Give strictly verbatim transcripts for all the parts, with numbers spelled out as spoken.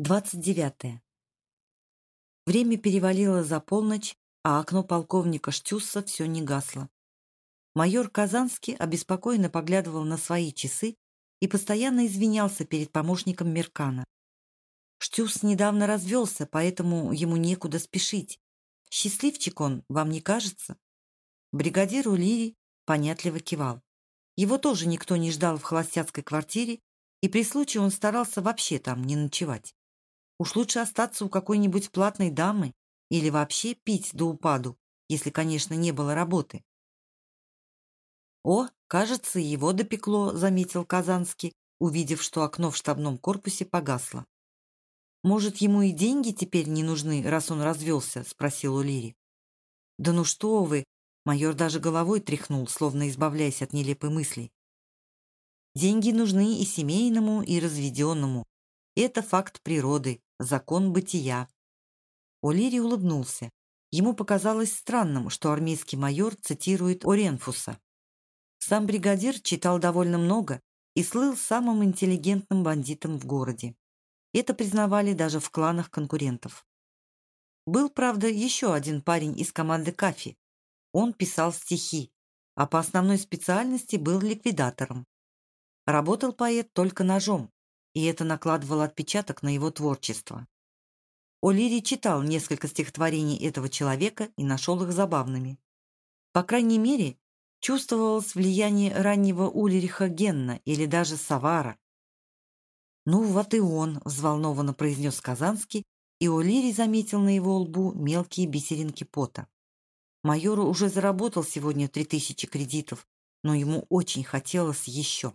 Двадцать девятое. Время перевалило за полночь, а окно полковника Штюсса все не гасло. Майор Казанский обеспокоенно поглядывал на свои часы и постоянно извинялся перед помощником Меркана. Штюсс недавно развелся, поэтому ему некуда спешить. Счастливчик он, вам не кажется? Бригадир Улири понятливо кивал. Его тоже никто не ждал в холостяцкой квартире, и при случае он старался вообще там не ночевать. Уж лучше остаться у какой-нибудь платной дамы или вообще пить до упаду, если, конечно, не было работы. «О, кажется, его допекло», — заметил Казанский, увидев, что окно в штабном корпусе погасло. «Может, ему и деньги теперь не нужны, раз он развелся?» — спросил Улири. «Да ну что вы!» — майор даже головой тряхнул, словно избавляясь от нелепой мысли. «Деньги нужны и семейному, и разведенному. Это факт природы, закон бытия». Улири улыбнулся. Ему показалось странным, что армейский майор цитирует Оренфуса. Сам бригадир читал довольно много и слыл самым интеллигентным бандитом в городе. Это признавали даже в кланах конкурентов. Был, правда, еще один парень из команды Кафи. Он писал стихи, а по основной специальности был ликвидатором. Работал поэт только ножом, и это накладывало отпечаток на его творчество. Улири читал несколько стихотворений этого человека и нашел их забавными. По крайней мере, чувствовалось влияние раннего Ульриха Генна или даже Савара. «Ну вот и он», — взволнованно произнес Казанский, и Улири заметил на его лбу мелкие бисеринки пота. Майор уже заработал сегодня три тысячи кредитов, но ему очень хотелось еще.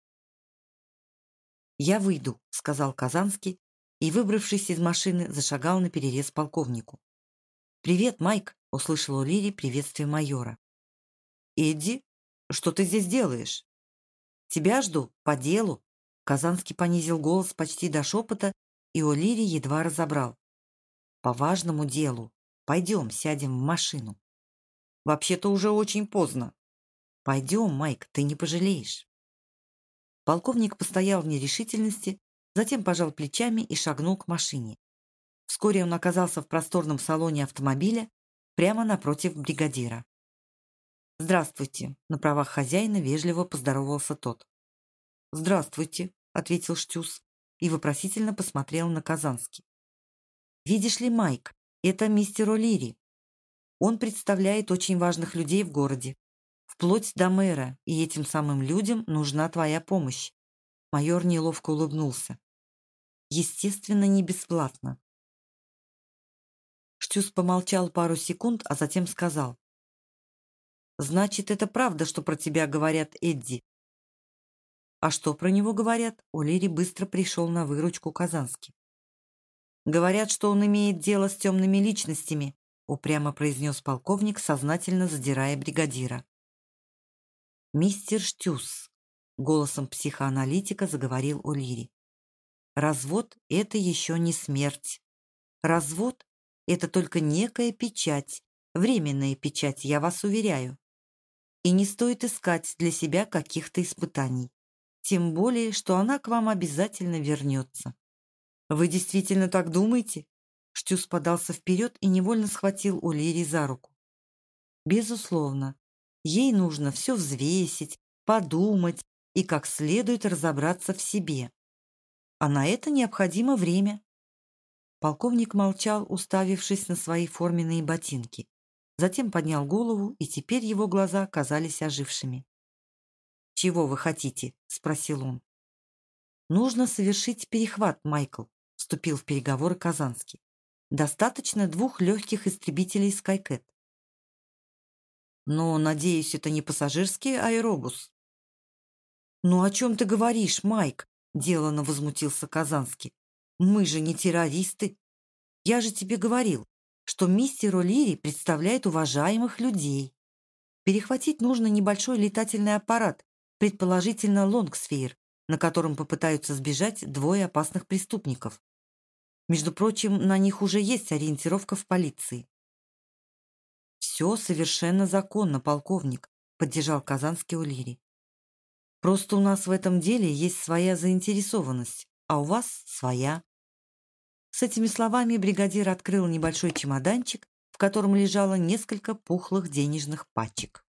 «Я выйду», — сказал Казанский, и, выбравшись из машины, зашагал на перерез полковнику. «Привет, Майк», — услышал Улири приветствие майора. «Эдди, что ты здесь делаешь?» «Тебя жду, по делу». Казанский понизил голос почти до шепота, и Улири едва разобрал. «По важному делу. Пойдем, сядем в машину». «Вообще-то уже очень поздно». «Пойдем, Майк, ты не пожалеешь». Полковник постоял в нерешительности, затем пожал плечами и шагнул к машине. Вскоре он оказался в просторном салоне автомобиля прямо напротив бригадира. «Здравствуйте», — на правах хозяина вежливо поздоровался тот. «Здравствуйте», — ответил Штюс и вопросительно посмотрел на Казанский. «Видишь ли, Майк, это мистер Улири. Он представляет очень важных людей в городе, вплоть до мэра, и этим самым людям нужна твоя помощь». Майор неловко улыбнулся. «Естественно, не бесплатно». Штюс помолчал пару секунд, а затем сказал. «Значит, это правда, что про тебя говорят, Эдди?» «А что про него говорят?» Улири быстро пришел на выручку Казанский. «Говорят, что он имеет дело с темными личностями», упрямо произнес полковник, сознательно задирая бригадира. «Мистер Штюс», голосом психоаналитика заговорил Улири. «Развод — это еще не смерть. Развод — это только некая печать, временная печать, я вас уверяю. И не стоит искать для себя каких-то испытаний. Тем более, что она к вам обязательно вернется». «Вы действительно так думаете?» Штюс подался вперед и невольно схватил Улири за руку. «Безусловно. Ей нужно все взвесить, подумать и как следует разобраться в себе. А на это необходимо время». Полковник молчал, уставившись на свои форменные ботинки. Затем поднял голову, и теперь его глаза казались ожившими. «Чего вы хотите?» — спросил он. «Нужно совершить перехват, Майкл», — вступил в переговоры Казанский. «Достаточно двух легких истребителей Скайкэт». «Но, надеюсь, это не пассажирский аэробус». «Ну о чем ты говоришь, Майк?» — деланно возмутился Казанский. «Мы же не террористы. Я же тебе говорил, что мистер Улири представляет уважаемых людей. Перехватить нужно небольшой летательный аппарат, предположительно Лонгсфейр, на котором попытаются сбежать двое опасных преступников. Между прочим, на них уже есть ориентировка в полиции». «Все совершенно законно, полковник», — поддержал Казанский Улири. «Просто у нас в этом деле есть своя заинтересованность, а у вас своя. С этими словами бригадир открыл небольшой чемоданчик, в котором лежало несколько пухлых денежных пачек.